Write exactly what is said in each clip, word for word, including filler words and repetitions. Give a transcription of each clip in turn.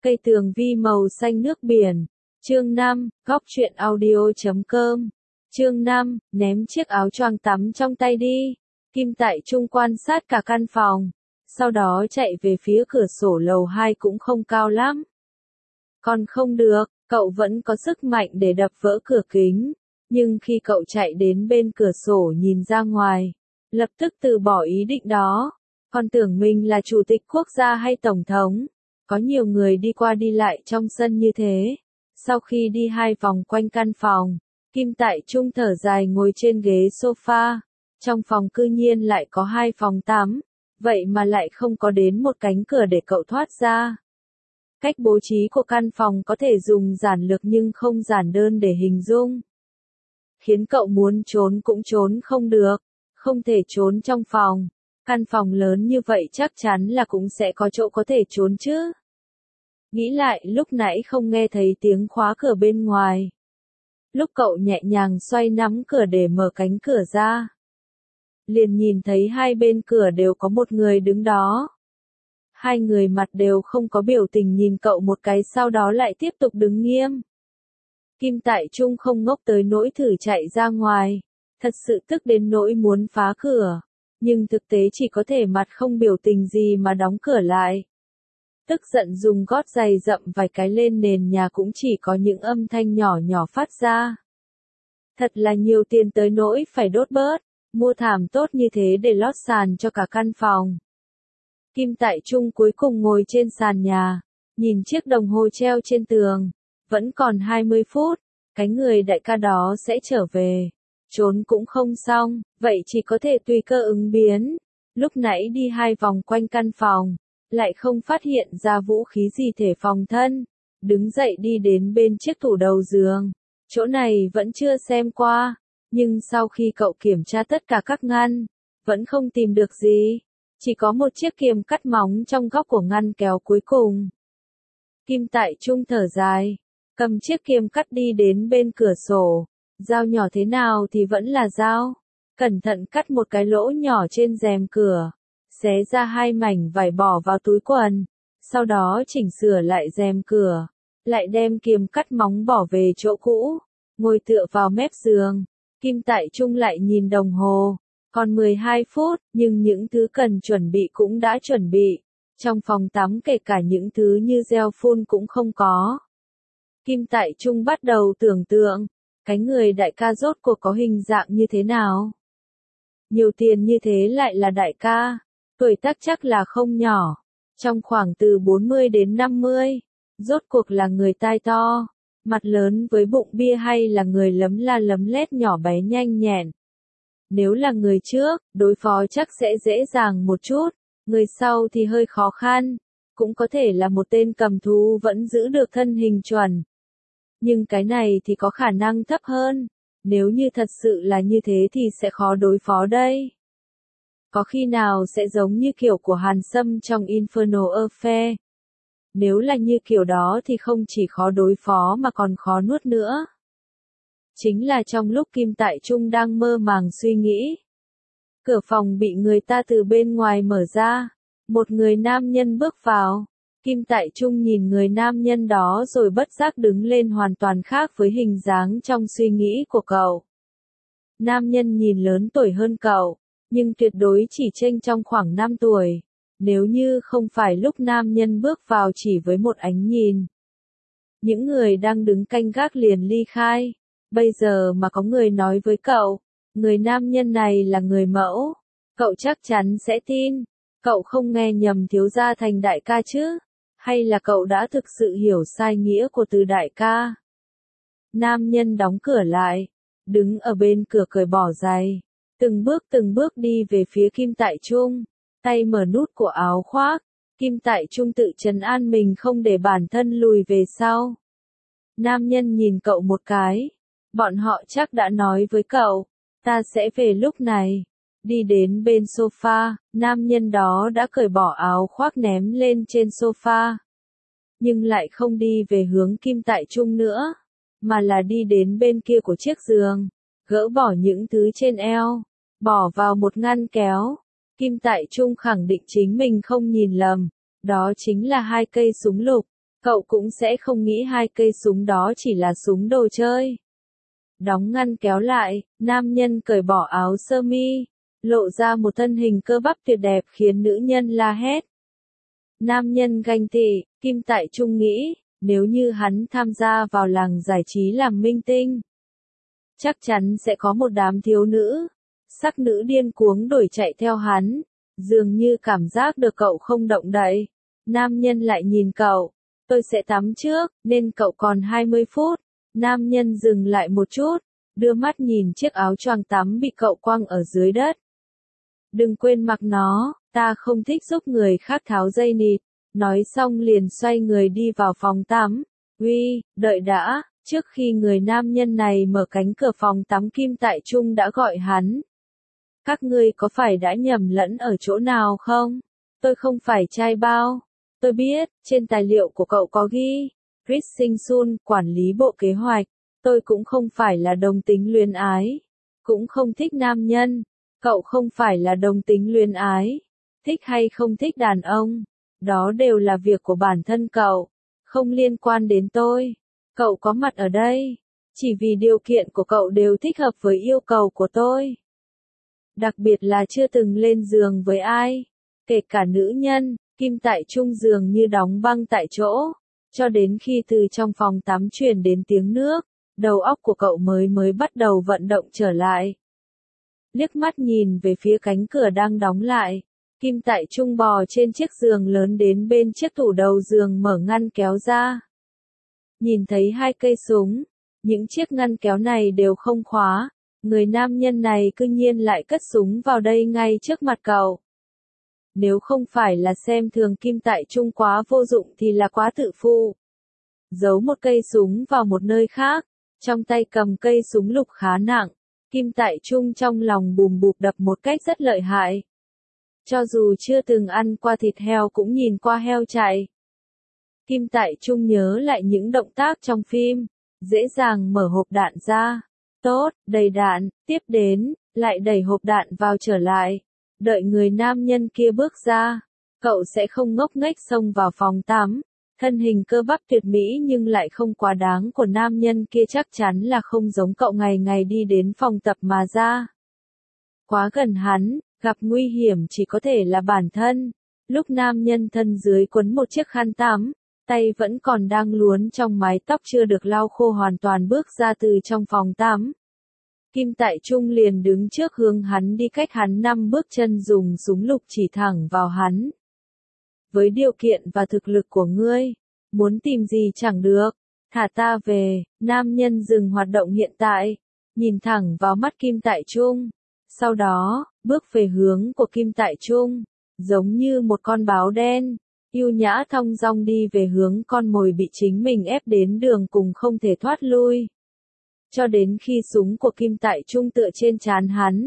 Cây tường vi màu xanh nước biển. Chương năm, góc truyện audio.com. Chương năm, ném chiếc áo choàng tắm trong tay đi. Kim Tại Trung quan sát cả căn phòng, sau đó chạy về phía cửa sổ lầu hai cũng không cao lắm. Còn không được, cậu vẫn có sức mạnh để đập vỡ cửa kính, nhưng khi cậu chạy đến bên cửa sổ nhìn ra ngoài, lập tức từ bỏ ý định đó. Còn tưởng mình là chủ tịch quốc gia hay tổng thống. Có nhiều người đi qua đi lại trong sân như thế. Sau khi đi hai vòng quanh căn phòng, Kim Tại Trung thở dài ngồi trên ghế sofa. Trong phòng cư nhiên lại có hai phòng tắm, vậy mà lại không có đến một cánh cửa để cậu thoát ra. Cách bố trí của căn phòng có thể dùng giản lược nhưng không giản đơn để hình dung. Khiến cậu muốn trốn cũng trốn không được, không thể trốn trong phòng. Căn phòng lớn như vậy chắc chắn là cũng sẽ có chỗ có thể trốn chứ. Nghĩ lại lúc nãy không nghe thấy tiếng khóa cửa bên ngoài. Lúc cậu nhẹ nhàng xoay nắm cửa để mở cánh cửa ra, liền nhìn thấy hai bên cửa đều có một người đứng đó. Hai người mặt đều không có biểu tình nhìn cậu một cái sau đó lại tiếp tục đứng nghiêm. Kim Tại Trung không ngốc tới nỗi thử chạy ra ngoài, thật sự tức đến nỗi muốn phá cửa, nhưng thực tế chỉ có thể mặt không biểu tình gì mà đóng cửa lại. Tức giận dùng gót giày dậm vài cái lên nền nhà cũng chỉ có những âm thanh nhỏ nhỏ phát ra. Thật là nhiều tiền tới nỗi phải đốt bớt, mua thảm tốt như thế để lót sàn cho cả căn phòng. Kim Tại Trung cuối cùng ngồi trên sàn nhà, nhìn chiếc đồng hồ treo trên tường, vẫn còn hai mươi phút, cái người đại ca đó sẽ trở về, trốn cũng không xong, vậy chỉ có thể tùy cơ ứng biến. Lúc nãy đi hai vòng quanh căn phòng, lại không phát hiện ra vũ khí gì thể phòng thân, đứng dậy đi đến bên chiếc tủ đầu giường, chỗ này vẫn chưa xem qua, nhưng sau khi cậu kiểm tra tất cả các ngăn, vẫn không tìm được gì, chỉ có một chiếc kiềm cắt móng trong góc của ngăn kéo cuối cùng. Kim Tại Trung thở dài, cầm chiếc kiềm cắt đi đến bên cửa sổ, dao nhỏ thế nào thì vẫn là dao, cẩn thận cắt một cái lỗ nhỏ trên rèm cửa, xé ra hai mảnh vải bỏ vào túi quần, sau đó chỉnh sửa lại rèm cửa, lại đem kiềm cắt móng bỏ về chỗ cũ, ngồi tựa vào mép giường. Kim Tại Trung lại nhìn đồng hồ, còn mười hai phút, nhưng những thứ cần chuẩn bị cũng đã chuẩn bị. Trong phòng tắm kể cả những thứ như gel phun cũng không có. Kim Tại Trung bắt đầu tưởng tượng, cái người đại ca rốt cuộc có hình dạng như thế nào? Nhiều tiền như thế lại là đại ca, tuổi tác chắc là không nhỏ, trong khoảng từ bốn mươi đến năm mươi, rốt cuộc là người tai to, mặt lớn với bụng bia hay là người lấm la lấm lét nhỏ bé nhanh nhẹn. Nếu là người trước, đối phó chắc sẽ dễ dàng một chút, người sau thì hơi khó khăn, cũng có thể là một tên cầm thú vẫn giữ được thân hình chuẩn. Nhưng cái này thì có khả năng thấp hơn, nếu như thật sự là như thế thì sẽ khó đối phó đây. Có khi nào sẽ giống như kiểu của Hàn Sâm trong Infernal Affair. Nếu là như kiểu đó thì không chỉ khó đối phó mà còn khó nuốt nữa. Chính là trong lúc Kim Tại Trung đang mơ màng suy nghĩ, cửa phòng bị người ta từ bên ngoài mở ra, một người nam nhân bước vào. Kim Tại Trung nhìn người nam nhân đó rồi bất giác đứng lên hoàn toàn khác với hình dáng trong suy nghĩ của cậu. Nam nhân nhìn lớn tuổi hơn cậu, nhưng tuyệt đối chỉ chênh trong khoảng năm tuổi, nếu như không phải lúc nam nhân bước vào chỉ với một ánh nhìn. Những người đang đứng canh gác liền ly khai, bây giờ mà có người nói với cậu, người nam nhân này là người mẫu, cậu chắc chắn sẽ tin, cậu không nghe nhầm thiếu gia thành đại ca chứ, hay là cậu đã thực sự hiểu sai nghĩa của từ đại ca. Nam nhân đóng cửa lại, đứng ở bên cửa cởi bỏ giày, từng bước từng bước đi về phía Kim Tại Trung, tay mở nút của áo khoác, Kim Tại Trung tự trấn an mình không để bản thân lùi về sau. Nam nhân nhìn cậu một cái, bọn họ chắc đã nói với cậu, ta sẽ về lúc này. Đi đến bên sofa, nam nhân đó đã cởi bỏ áo khoác ném lên trên sofa. Nhưng lại không đi về hướng Kim Tại Trung nữa, mà là đi đến bên kia của chiếc giường, gỡ bỏ những thứ trên eo, bỏ vào một ngăn kéo. Kim Tại Trung khẳng định chính mình không nhìn lầm, đó chính là hai cây súng lục, Cậu cũng sẽ không nghĩ hai cây súng đó chỉ là súng đồ chơi. Đóng ngăn kéo lại, nam nhân cởi bỏ áo sơ mi, lộ ra một thân hình cơ bắp tuyệt đẹp khiến nữ nhân la hét. Nam nhân ganh tị, Kim Tại Trung nghĩ, nếu như hắn tham gia vào làng giải trí làm minh tinh, chắc chắn sẽ có một đám thiếu nữ, sắc nữ điên cuống đuổi chạy theo hắn, dường như cảm giác được cậu không động đậy. Nam nhân lại nhìn cậu, tôi sẽ tắm trước, nên cậu còn hai mươi phút. Nam nhân dừng lại một chút, đưa mắt nhìn chiếc áo choàng tắm bị cậu quăng ở dưới đất. Đừng quên mặc nó, ta không thích giúp người khác tháo dây nịt. Nói xong liền xoay người đi vào phòng tắm. Uy, đợi đã, trước khi người nam nhân này mở cánh cửa phòng tắm Kim Tại Trung đã gọi hắn. Các ngươi có phải đã nhầm lẫn ở chỗ nào không? Tôi không phải trai bao. Tôi biết, trên tài liệu của cậu có ghi. Chris Sinh Sun, quản lý bộ kế hoạch. Tôi cũng không phải là đồng tính luyến ái. Cũng không thích nam nhân. Cậu không phải là đồng tính luyến ái. Thích hay không thích đàn ông. Đó đều là việc của bản thân cậu. Không liên quan đến tôi. Cậu có mặt ở đây. Chỉ vì điều kiện của cậu đều thích hợp với yêu cầu của tôi. Đặc biệt là chưa từng lên giường với ai. Kể cả nữ nhân, Kim Tại Trung dường như đóng băng tại chỗ. Cho đến khi từ trong phòng tắm truyền đến tiếng nước, đầu óc của cậu mới mới bắt đầu vận động trở lại. Liếc mắt nhìn về phía cánh cửa đang đóng lại. Kim Tại Trung bò trên chiếc giường lớn đến bên chiếc tủ đầu giường mở ngăn kéo ra. Nhìn thấy hai cây súng, những chiếc ngăn kéo này đều không khóa, người nam nhân này cư nhiên lại cất súng vào đây ngay trước mặt cậu. Nếu không phải là xem thường Kim Tại Trung quá vô dụng thì là quá tự phụ. Giấu một cây súng vào một nơi khác, trong tay cầm cây súng lục khá nặng, Kim Tại Trung trong lòng bùm bụp đập một cách rất lợi hại. Cho dù chưa từng ăn qua thịt heo cũng nhìn qua heo chạy. Kim Tại Trung nhớ lại những động tác trong phim, dễ dàng mở hộp đạn ra. Tốt, đầy đạn, tiếp đến, lại đẩy hộp đạn vào trở lại. Đợi người nam nhân kia bước ra, cậu sẽ không ngốc nghếch xông vào phòng tắm. Thân hình cơ bắp tuyệt mỹ nhưng lại không quá đáng của nam nhân kia chắc chắn là không giống cậu ngày ngày đi đến phòng tập mà ra. Quá gần hắn, gặp nguy hiểm chỉ có thể là bản thân. Lúc nam nhân thân dưới quấn một chiếc khăn tắm, tay vẫn còn đang luồn trong mái tóc chưa được lau khô hoàn toàn bước ra từ trong phòng tắm. Kim Tại Trung liền đứng trước hướng hắn đi cách hắn năm bước chân dùng súng lục chỉ thẳng vào hắn. Với điều kiện và thực lực của ngươi, muốn tìm gì chẳng được, thả ta về. Nam nhân dừng hoạt động hiện tại, nhìn thẳng vào mắt Kim Tại Trung. Sau đó, bước về hướng của Kim Tại Trung, giống như một con báo đen, yêu nhã thong dong đi về hướng con mồi bị chính mình ép đến đường cùng không thể thoát lui. Cho đến khi súng của Kim Tại Trung tựa trên trán hắn,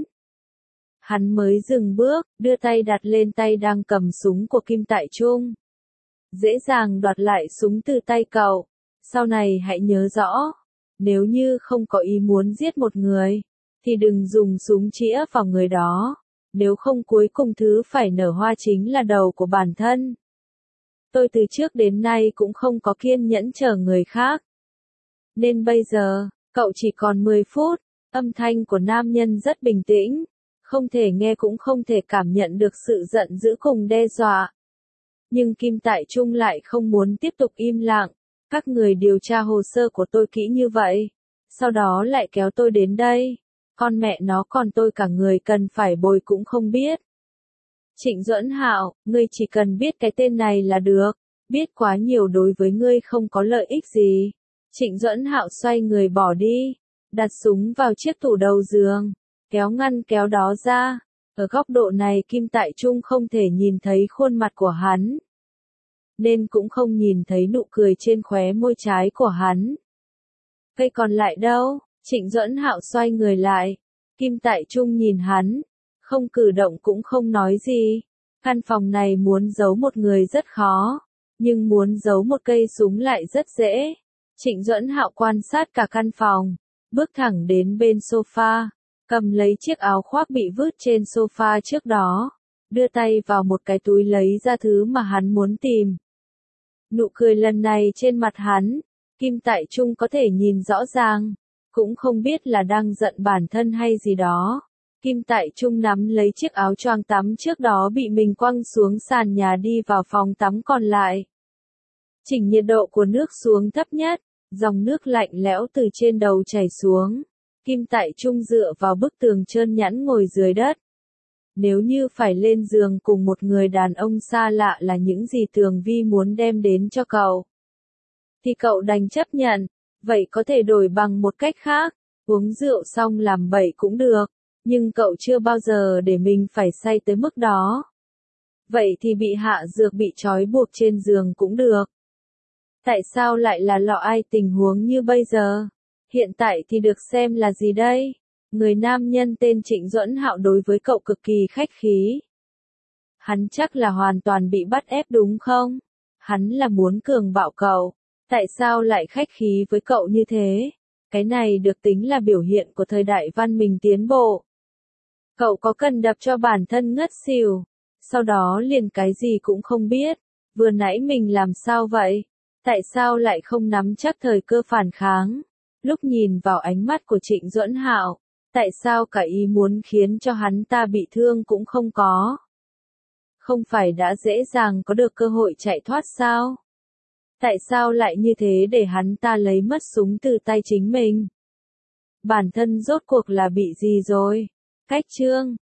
hắn mới dừng bước, đưa tay đặt lên tay đang cầm súng của Kim Tại Trung. Dễ dàng đoạt lại súng từ tay cậu. Sau này hãy nhớ rõ, nếu như không có ý muốn giết một người, thì đừng dùng súng chĩa vào người đó. Nếu không cuối cùng thứ phải nở hoa chính là đầu của bản thân. Tôi từ trước đến nay cũng không có kiên nhẫn chờ người khác. Nên bây giờ, cậu chỉ còn mười phút. Âm thanh của nam nhân rất bình tĩnh. Không thể nghe cũng không thể cảm nhận được sự giận dữ cùng đe dọa. Nhưng Kim Tại Trung lại không muốn tiếp tục im lặng. Các người điều tra hồ sơ của tôi kỹ như vậy. Sau đó lại kéo tôi đến đây. Con mẹ nó còn tôi cả người cần phải bồi cũng không biết. Trịnh Duẫn Hạo, ngươi chỉ cần biết cái tên này là được. Biết quá nhiều đối với ngươi không có lợi ích gì. Trịnh Duẫn Hạo xoay người bỏ đi. Đặt súng vào chiếc tủ đầu giường. Kéo ngăn kéo đó ra. Ở góc độ này Kim Tại Trung không thể nhìn thấy khuôn mặt của hắn. Nên cũng không nhìn thấy nụ cười trên khóe môi trái của hắn. Cây còn lại đâu? Trịnh Duẫn Hạo xoay người lại. Kim Tại Trung nhìn hắn. Không cử động cũng không nói gì. Căn phòng này muốn giấu một người rất khó. Nhưng muốn giấu một cây súng lại rất dễ. Trịnh Duẫn Hạo quan sát cả căn phòng. Bước thẳng đến bên sofa. Cầm lấy chiếc áo khoác bị vứt trên sofa trước đó. Đưa tay vào một cái túi lấy ra thứ mà hắn muốn tìm. Nụ cười lần này trên mặt hắn, Kim Tại Trung có thể nhìn rõ ràng, cũng không biết là đang giận bản thân hay gì đó. Kim Tại Trung nắm lấy chiếc áo choàng tắm trước đó bị mình quăng xuống sàn nhà đi vào phòng tắm còn lại. Chỉnh nhiệt độ của nước xuống thấp nhất, dòng nước lạnh lẽo từ trên đầu chảy xuống. Kim Tại Trung dựa vào bức tường trơn nhẵn ngồi dưới đất. Nếu như phải lên giường cùng một người đàn ông xa lạ là những gì Tường Vi muốn đem đến cho cậu, thì cậu đành chấp nhận. Vậy có thể đổi bằng một cách khác, uống rượu xong làm bậy cũng được, nhưng cậu chưa bao giờ để mình phải say tới mức đó. Vậy thì bị hạ dược bị trói buộc trên giường cũng được. Tại sao lại là lọ ai tình huống như bây giờ? Hiện tại thì được xem là gì đây? Người nam nhân tên Trịnh Duẫn Hạo đối với cậu cực kỳ khách khí. Hắn chắc là hoàn toàn bị bắt ép đúng không? Hắn là muốn cường bạo cậu. Tại sao lại khách khí với cậu như thế? Cái này được tính là biểu hiện của thời đại văn minh tiến bộ. Cậu có cần đập cho bản thân ngất xỉu, sau đó liền cái gì cũng không biết. Vừa nãy mình làm sao vậy? Tại sao lại không nắm chắc thời cơ phản kháng? Lúc nhìn vào ánh mắt của Trịnh Duẫn Hạo, tại sao cả ý muốn khiến cho hắn ta bị thương cũng không có? Không phải đã dễ dàng có được cơ hội chạy thoát sao? Tại sao lại như thế để hắn ta lấy mất súng từ tay chính mình? Bản thân rốt cuộc là bị gì rồi? Cách chương